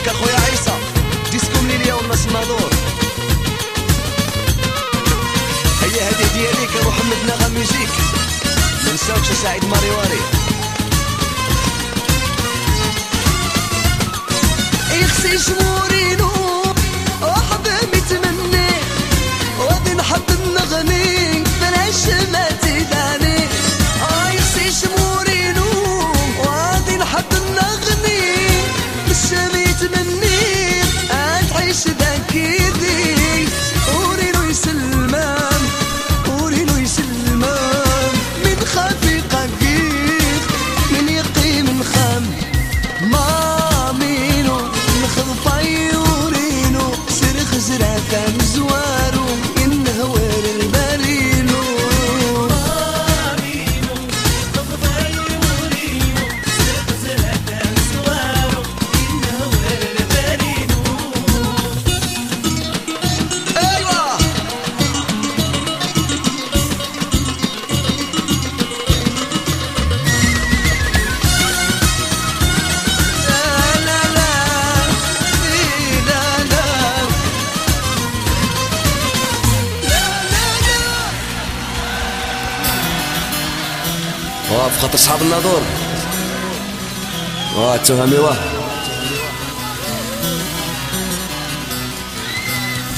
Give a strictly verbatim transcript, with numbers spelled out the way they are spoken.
اخويا عيسى ديسكم ليليا والناس الناظور. هيا هذه هدية ليك يا محمد نغم ميوزيك، منساوكش سعيد ماريواري. يخسي شمورينو وحب متمني وغادي نحب نغني بلاش ما تداني. اه يخسي شمورينو وغادي نحب نغني باش ما يتمني تعيش ذاكيدي. ورينو يسلمان ورينو يسلمان من خافي قاقيق من يقي من خام مامينو نخذ طيورينو سرخ زرافة مزوارو ينهور البالينو. مامينو نخذ طيورينو سرخ زرافة مزوارو ينهور البالينو. ايوه واه في خاطر صحاب الناظور واه التهامي واه